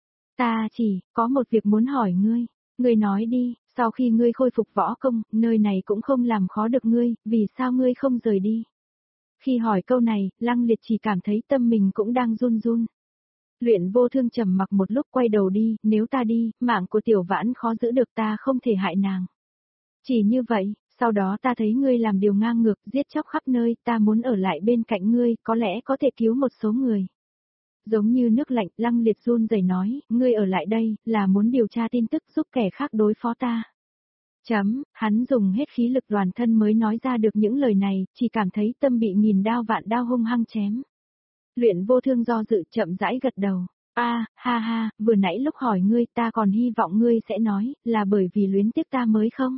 Ta chỉ, có một việc muốn hỏi ngươi. Ngươi nói đi, sau khi ngươi khôi phục võ công, nơi này cũng không làm khó được ngươi, vì sao ngươi không rời đi? Khi hỏi câu này, Lăng Liệt chỉ cảm thấy tâm mình cũng đang run run. Luyện vô thương trầm mặc một lúc quay đầu đi, nếu ta đi, mạng của Tiểu Vãn khó giữ được, ta không thể hại nàng. Chỉ như vậy, sau đó ta thấy ngươi làm điều ngang ngược, giết chóc khắp nơi, ta muốn ở lại bên cạnh ngươi, có lẽ có thể cứu một số người. Giống như nước lạnh, Lăng Liệt run rẩy nói, ngươi ở lại đây, là muốn điều tra tin tức giúp kẻ khác đối phó ta. Chấm, hắn dùng hết khí lực toàn thân mới nói ra được những lời này, chỉ cảm thấy tâm bị nghìn đao vạn đao hung hăng chém. Luyện vô thương do dự chậm rãi gật đầu. A, à, ha ha, vừa nãy lúc hỏi ngươi ta còn hy vọng ngươi sẽ nói, là bởi vì luyến tiếc ta mới không?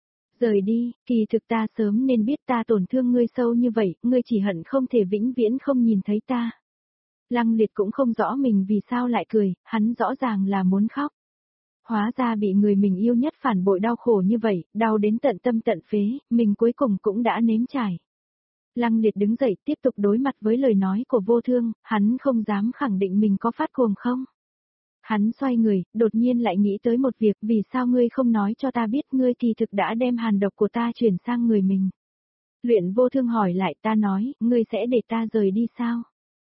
Rời đi, kỳ thực ta sớm nên biết ta tổn thương ngươi sâu như vậy, ngươi chỉ hận không thể vĩnh viễn không nhìn thấy ta. Lăng Liệt cũng không rõ mình vì sao lại cười, hắn rõ ràng là muốn khóc. Hóa ra bị người mình yêu nhất phản bội đau khổ như vậy, đau đến tận tâm tận phế, mình cuối cùng cũng đã nếm trải. Lăng Liệt đứng dậy tiếp tục đối mặt với lời nói của vô thương, hắn không dám khẳng định mình có phát cuồng không. Hắn xoay người, đột nhiên lại nghĩ tới một việc, vì sao ngươi không nói cho ta biết ngươi kỳ thực đã đem hàn độc của ta chuyển sang người mình. Luyện vô thương hỏi lại, ta nói, ngươi sẽ để ta rời đi sao?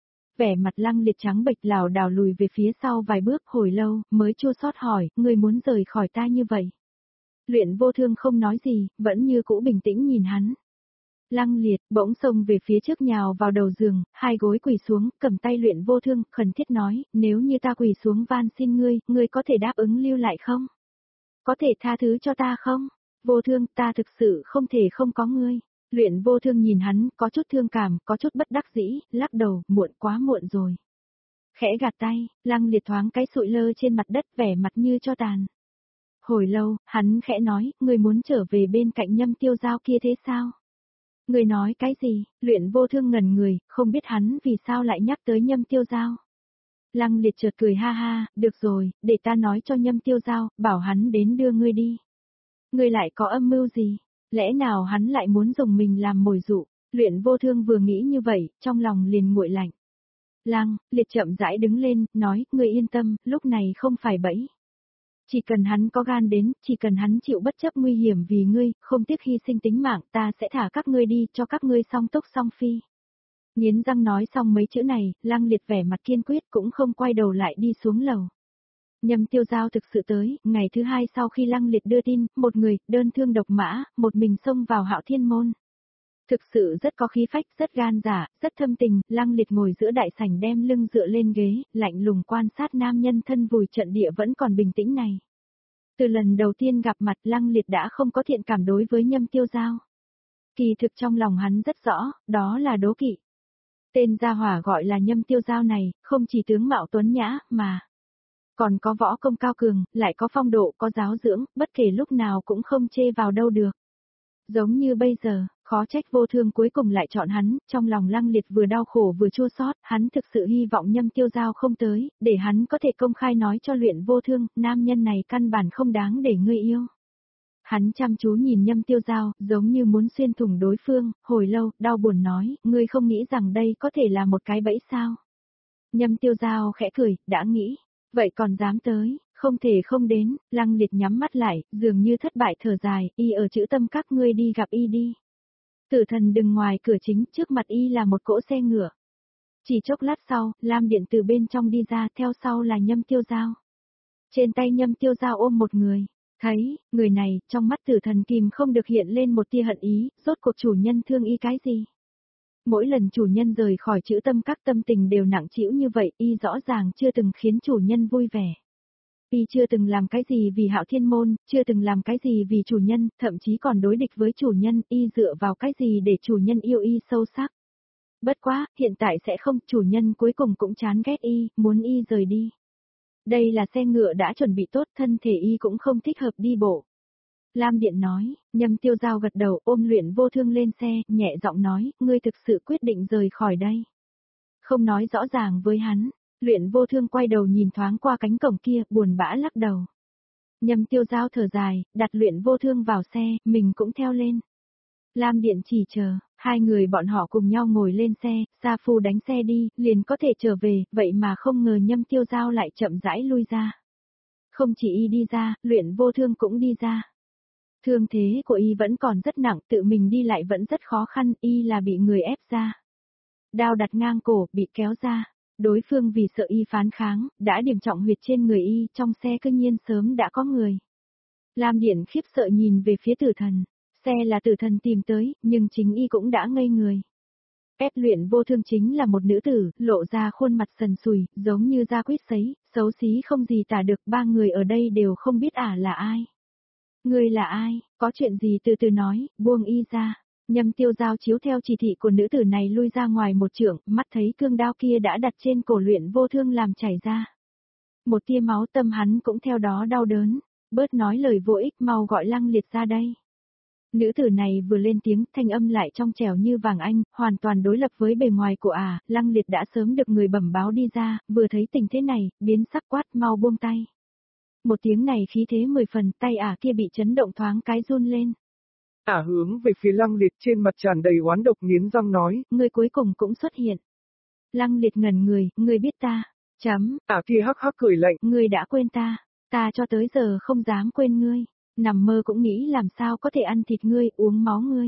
Vẻ mặt Lăng Liệt trắng bệch lảo đảo lùi về phía sau vài bước, hồi lâu, mới chua xót hỏi, ngươi muốn rời khỏi ta như vậy? Luyện vô thương không nói gì, vẫn như cũ bình tĩnh nhìn hắn. Lăng Liệt bỗng xông về phía trước nhào vào đầu giường, hai gối quỳ xuống, cầm tay Luyện vô thương, khẩn thiết nói, nếu như ta quỳ xuống van xin ngươi, ngươi có thể đáp ứng lưu lại không? Có thể tha thứ cho ta không? Vô thương, ta thực sự không thể không có ngươi. Luyện vô thương nhìn hắn, có chút thương cảm, có chút bất đắc dĩ, lắc đầu, muộn quá muộn rồi. Khẽ gạt tay, Lăng Liệt thoáng cái sụi lơ trên mặt đất, vẻ mặt như cho tàn. Hồi lâu, hắn khẽ nói, ngươi muốn trở về bên cạnh Nhâm Tiêu Giao kia thế sao? Ngươi nói cái gì? Luyện vô thương ngẩn người, không biết hắn vì sao lại nhắc tới Nhâm Tiêu Giao. Lăng Liệt chợt cười ha ha, được rồi, để ta nói cho Nhâm Tiêu Giao, bảo hắn đến đưa ngươi đi. Ngươi lại có âm mưu gì? Lẽ nào hắn lại muốn dùng mình làm mồi dụ? Luyện vô thương vừa nghĩ như vậy, trong lòng liền nguội lạnh. Lăng Liệt chậm rãi đứng lên, nói, ngươi yên tâm, lúc này không phải bẫy. Chỉ cần hắn có gan đến, chỉ cần hắn chịu bất chấp nguy hiểm vì ngươi, không tiếc hy sinh tính mạng, ta sẽ thả các ngươi đi, cho các ngươi song túc song phi. Nghiến răng nói xong mấy chữ này, Lăng Liệt vẻ mặt kiên quyết cũng không quay đầu lại đi xuống lầu. Nhâm Tiêu Giao thực sự tới, ngày thứ hai sau khi Lăng Liệt đưa tin, một người, đơn thương độc mã, một mình xông vào Hạo Thiên Môn. Thực sự rất có khí phách, rất gan dạ, rất thâm tình, Lăng Liệt ngồi giữa đại sảnh đem lưng dựa lên ghế, lạnh lùng quan sát nam nhân thân vùi trận địa vẫn còn bình tĩnh này. Từ lần đầu tiên gặp mặt Lăng Liệt đã không có thiện cảm đối với Nhâm Tiêu Giao. Kỳ thực trong lòng hắn rất rõ, đó là đố kỵ. Tên gia hỏa gọi là Nhâm Tiêu Giao này, không chỉ tướng mạo tuấn nhã, mà còn có võ công cao cường, lại có phong độ, có giáo dưỡng, bất kể lúc nào cũng không chê vào đâu được. Giống như bây giờ, khó trách vô thương cuối cùng lại chọn hắn, trong lòng Lăng Liệt vừa đau khổ vừa chua xót, hắn thực sự hy vọng Nhâm Tiêu Giao không tới, để hắn có thể công khai nói cho Luyện vô thương, nam nhân này căn bản không đáng để ngươi yêu. Hắn chăm chú nhìn Nhâm Tiêu Giao, giống như muốn xuyên thủng đối phương, hồi lâu, đau buồn nói, ngươi không nghĩ rằng đây có thể là một cái bẫy sao? Nhâm Tiêu Giao khẽ cười, đã nghĩ, vậy còn dám tới, không thể không đến, Lăng Liệt nhắm mắt lại, dường như thất bại thở dài, y ở chữ tâm các ngươi đi gặp y đi. Tử thần đừng ngoài cửa chính, trước mặt y là một cỗ xe ngựa. Chỉ chốc lát sau, Lam Điện từ bên trong đi ra, theo sau là Nhâm Tiêu Giao. Trên tay Nhâm Tiêu Giao ôm một người, thấy, người này, trong mắt tử thần kìm không được hiện lên một tia hận ý, rốt cuộc chủ nhân thương y cái gì? Mỗi lần chủ nhân rời khỏi chữ tâm các tâm tình đều nặng trĩu như vậy, y rõ ràng chưa từng khiến chủ nhân vui vẻ. Y chưa từng làm cái gì vì Hạo Thiên Môn, chưa từng làm cái gì vì chủ nhân, thậm chí còn đối địch với chủ nhân, y dựa vào cái gì để chủ nhân yêu y sâu sắc. Bất quá, hiện tại sẽ không, chủ nhân cuối cùng cũng chán ghét y, muốn y rời đi. Đây là xe ngựa đã chuẩn bị tốt, thân thể y cũng không thích hợp đi bộ. Lam Điện nói, Nhâm Tiêu Giao gật đầu ôm Luyện vô thương lên xe, nhẹ giọng nói, ngươi thực sự quyết định rời khỏi đây. Không nói rõ ràng với hắn, Luyện vô thương quay đầu nhìn thoáng qua cánh cổng kia, buồn bã lắc đầu. Nhâm Tiêu Giao thở dài, đặt Luyện vô thương vào xe, mình cũng theo lên. Lam Điện chỉ chờ, hai người bọn họ cùng nhau ngồi lên xe, Sa Phu đánh xe đi, liền có thể trở về, vậy mà không ngờ Nhâm Tiêu Giao lại chậm rãi lui ra. Không chỉ y đi ra, Luyện vô thương cũng đi ra. Thương thế của y vẫn còn rất nặng, tự mình đi lại vẫn rất khó khăn, y là bị người ép ra. Đao đặt ngang cổ, bị kéo ra. Đối phương vì sợ y phán kháng, đã điểm trọng huyệt trên người y, trong xe cương nhiên sớm đã có người. Lam Điện khiếp sợ nhìn về phía tử thần. Xe là tử thần tìm tới, nhưng chính y cũng đã ngây người. Ép Luyện vô thương chính là một nữ tử, lộ ra khuôn mặt sần sùi, giống như da quýt sấy, xấu xí không gì tả được, ba người ở đây đều không biết ả là ai. Ngươi là ai, có chuyện gì từ từ nói, buông y ra. Nhâm Tiêu Giao chiếu theo chỉ thị của nữ tử này lui ra ngoài một trượng, mắt thấy cương đao kia đã đặt trên cổ Luyện vô thương làm chảy ra. Một tia máu tâm hắn cũng theo đó đau đớn, bớt nói lời vô ích, mau gọi Lăng Liệt ra đây. Nữ tử này vừa lên tiếng, thanh âm lại trong trẻo như vàng anh, hoàn toàn đối lập với bề ngoài của ả, à, Lăng Liệt đã sớm được người bẩm báo đi ra, vừa thấy tình thế này, biến sắc quát mau buông tay. Một tiếng này khí thế mười phần, tay ả kia bị chấn động thoáng cái run lên. Ả hướng về phía Lăng Liệt trên mặt tràn đầy oán độc nghiến răng nói. Người cuối cùng cũng xuất hiện. Lăng Liệt ngẩn người, người biết ta. Chấm. Ả kia hắc hắc cười lạnh. Ngươi đã quên ta, ta cho tới giờ không dám quên ngươi, nằm mơ cũng nghĩ làm sao có thể ăn thịt ngươi, uống máu ngươi.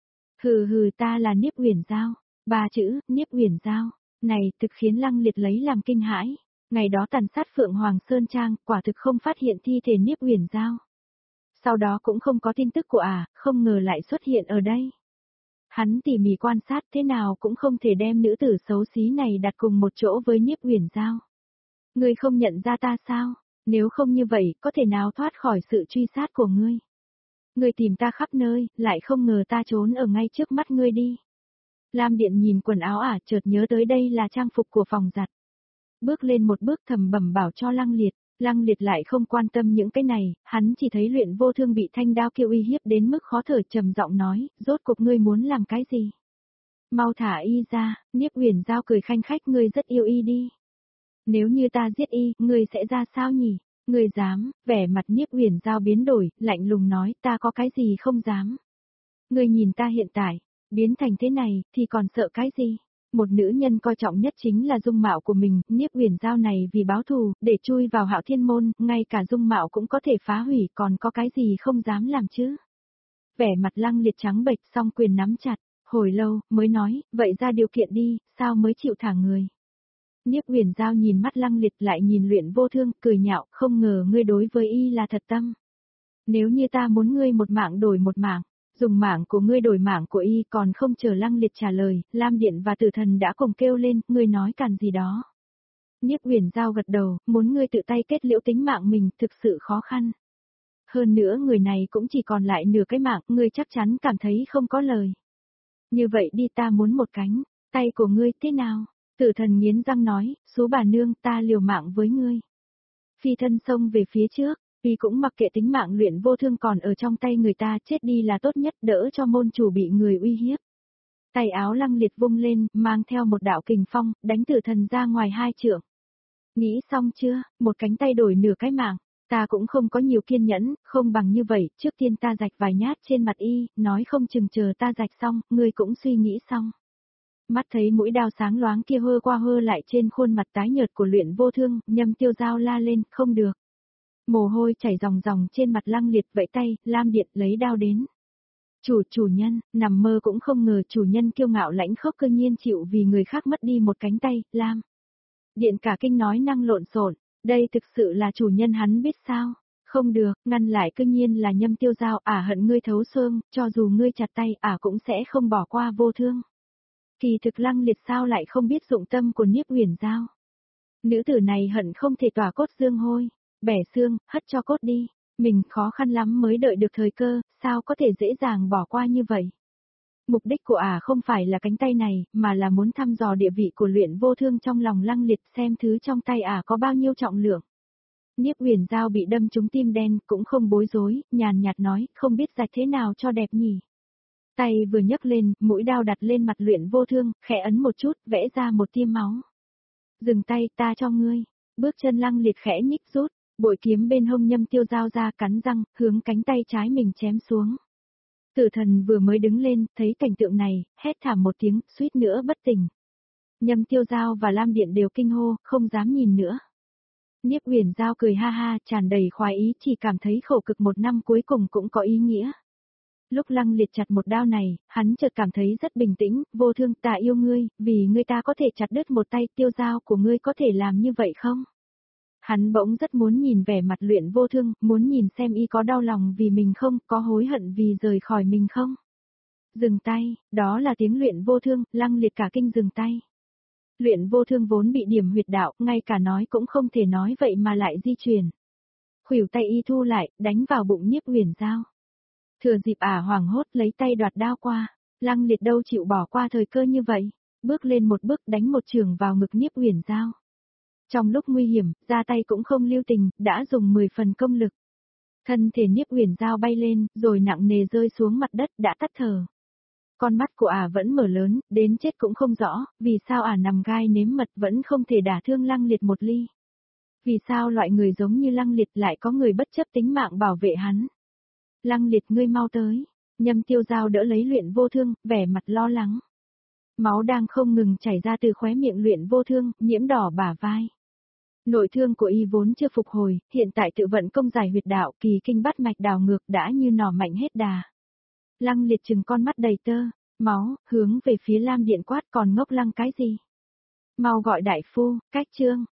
Hừ hừ, ta là Niếp Uyển Giao. Ba chữ, Niếp Uyển Giao, này thực khiến Lăng Liệt lấy làm kinh hãi. Ngày đó tàn sát Phượng Hoàng Sơn Trang, quả thực không phát hiện thi thể Niếp Uyển Giao. Sau đó cũng không có tin tức của ả, không ngờ lại xuất hiện ở đây. Hắn tỉ mỉ quan sát thế nào cũng không thể đem nữ tử xấu xí này đặt cùng một chỗ với Niếp Uyển Giao. Ngươi không nhận ra ta sao? Nếu không như vậy, có thể nào thoát khỏi sự truy sát của ngươi? Ngươi tìm ta khắp nơi, lại không ngờ ta trốn ở ngay trước mắt ngươi đi. Lam Điện nhìn quần áo ả, chợt nhớ tới đây là trang phục của phòng giặt. Bước lên một bước thầm bẩm bảo cho Lăng Liệt, Lăng Liệt lại không quan tâm những cái này, hắn chỉ thấy Luyện Vô Thương bị thanh đao kia uy hiếp đến mức khó thở, trầm giọng nói, rốt cuộc ngươi muốn làm cái gì? Mau thả y ra, Niếp Uyển Giao cười khanh khách, ngươi rất yêu y đi. Nếu như ta giết y, ngươi sẽ ra sao nhỉ? Ngươi dám? Vẻ mặt Niếp Uyển Giao biến đổi, lạnh lùng nói, ta có cái gì không dám? Ngươi nhìn ta hiện tại, biến thành thế này, thì còn sợ cái gì? Một nữ nhân coi trọng nhất chính là dung mạo của mình, Niếp Uyển Giao này vì báo thù, để chui vào Hạo Thiên môn, ngay cả dung mạo cũng có thể phá hủy, còn có cái gì không dám làm chứ? Vẻ mặt Lăng Liệt trắng bệch, song quyền nắm chặt, hồi lâu, mới nói, vậy ra điều kiện đi, sao mới chịu thả người? Niếp Uyển Giao nhìn mắt Lăng Liệt lại nhìn Luyện Vô Thương, cười nhạo, không ngờ ngươi đối với y là thật tâm. Nếu như ta muốn ngươi một mạng đổi một mạng, dùng mạng của ngươi đổi mạng của y, còn không chờ Lăng Liệt trả lời, Lam Điện và Tử Thần đã cùng kêu lên, ngươi nói càn gì đó. Niếp Uyển Giao gật đầu, muốn ngươi tự tay kết liễu tính mạng mình, thực sự khó khăn. Hơn nữa người này cũng chỉ còn lại nửa cái mạng, ngươi chắc chắn cảm thấy không có lời. Như vậy đi, ta muốn một cánh tay của ngươi, thế nào? Tử Thần nghiến răng nói, số bà nương, ta liều mạng với ngươi. Phi thân xông về phía trước, vì cũng mặc kệ tính mạng Luyện Vô Thương còn ở trong tay người ta, chết đi là tốt nhất, đỡ cho môn chủ bị người uy hiếp. Tay áo Lăng Liệt vung lên, mang theo một đạo kình phong, đánh Tử Thần ra ngoài hai trượng. Nghĩ xong chưa, một cánh tay đổi nửa cái mạng, ta cũng không có nhiều kiên nhẫn, không bằng như vậy, trước tiên ta rạch vài nhát trên mặt y, nói không chừng chờ ta rạch xong, ngươi cũng suy nghĩ xong. Mắt thấy mũi đao sáng loáng kia hơ qua hơ lại trên khuôn mặt tái nhợt của Luyện Vô Thương, Nhâm Tiêu Giao la lên, không được. Mồ hôi chảy ròng ròng trên mặt Lăng Liệt, vẫy tay, Lam Điện lấy đao đến. Chủ, chủ nhân, nằm mơ cũng không ngờ chủ nhân kiêu ngạo lãnh khốc cơ nhiên chịu vì người khác mất đi một cánh tay, Lam Điện cả kinh nói năng lộn xộn, đây thực sự là chủ nhân hắn biết sao? Không được, ngăn lại cơ nhiên là Nhâm Tiêu Giao, ả hận ngươi thấu xương, cho dù ngươi chặt tay, ả cũng sẽ không bỏ qua Vô Thương. Kỳ thực Lăng Liệt sao lại không biết dụng tâm của Niếp Uyển Giao. Nữ tử này hận không thể tỏa cốt xương hôi, bẻ xương, hất cho cốt đi, mình khó khăn lắm mới đợi được thời cơ, sao có thể dễ dàng bỏ qua như vậy. Mục đích của ả không phải là cánh tay này, mà là muốn thăm dò địa vị của Luyện Vô Thương trong lòng Lăng Liệt, xem thứ trong tay ả có bao nhiêu trọng lượng. Niếp Uyển Giao bị đâm trúng tim đen, cũng không bối rối, nhàn nhạt nói, không biết rạch thế nào cho đẹp nhỉ. Tay vừa nhấc lên, mũi đao đặt lên mặt Luyện Vô Thương, khẽ ấn một chút, vẽ ra một tia máu. Dừng tay, ta cho ngươi. Bước chân Lăng Liệt khẽ nhích rút, bội kiếm bên hông Nhâm Tiêu Giao ra, cắn răng, hướng cánh tay trái mình chém xuống. Tử Thần vừa mới đứng lên, thấy cảnh tượng này, hét thảm một tiếng, suýt nữa bất tỉnh. Nhâm Tiêu Giao và Lam Điện đều kinh hô, không dám nhìn nữa. Niếp Uyển Giao cười ha ha, tràn đầy khoái ý, chỉ cảm thấy khổ cực một năm cuối cùng cũng có ý nghĩa. Lúc Lăng Liệt chặt một đao này, hắn chợt cảm thấy rất bình tĩnh, Vô Thương, ta yêu ngươi, vì ngươi ta có thể chặt đứt một tay, Tiêu Giao của ngươi có thể làm như vậy không? Hắn bỗng rất muốn nhìn vẻ mặt Luyện Vô Thương, muốn nhìn xem y có đau lòng vì mình không, có hối hận vì rời khỏi mình không. Dừng tay, đó là tiếng Luyện Vô Thương, Lăng Liệt cả kinh dừng tay. Luyện Vô Thương vốn bị điểm huyệt đạo, ngay cả nói cũng không thể nói vậy mà lại di chuyển. Khuỷu tay y thu lại, đánh vào bụng Niếp Uyển Giao. Thừa dịp ả hoảng hốt lấy tay đoạt đao qua, Lăng Liệt đâu chịu bỏ qua thời cơ như vậy, bước lên một bước đánh một chưởng vào ngực Niếp Uyển Giao. Trong lúc nguy hiểm, ra tay cũng không lưu tình, đã dùng mười phần công lực. Thân thể Niếp Uyển Giao bay lên, rồi nặng nề rơi xuống mặt đất, đã tắt thở. Con mắt của ả vẫn mở lớn, đến chết cũng không rõ, vì sao ả nằm gai nếm mật vẫn không thể đả thương Lăng Liệt một ly. Vì sao loại người giống như Lăng Liệt lại có người bất chấp tính mạng bảo vệ hắn. Lăng Liệt, ngươi mau tới. Nhâm Tiêu Giao đỡ lấy Luyện Vô Thương, vẻ mặt lo lắng. Máu đang không ngừng chảy ra từ khóe miệng Luyện Vô Thương, nhiễm đỏ bả vai. Nội thương của y vốn chưa phục hồi, hiện tại tự vận công giải huyệt đạo, kỳ kinh bắt mạch đào ngược đã như nỏ mạnh hết đà. Lăng Liệt trừng con mắt đầy tơ, máu, hướng về phía Lam Điện quát, còn ngốc lăng cái gì? Mau gọi đại phu, cách trương.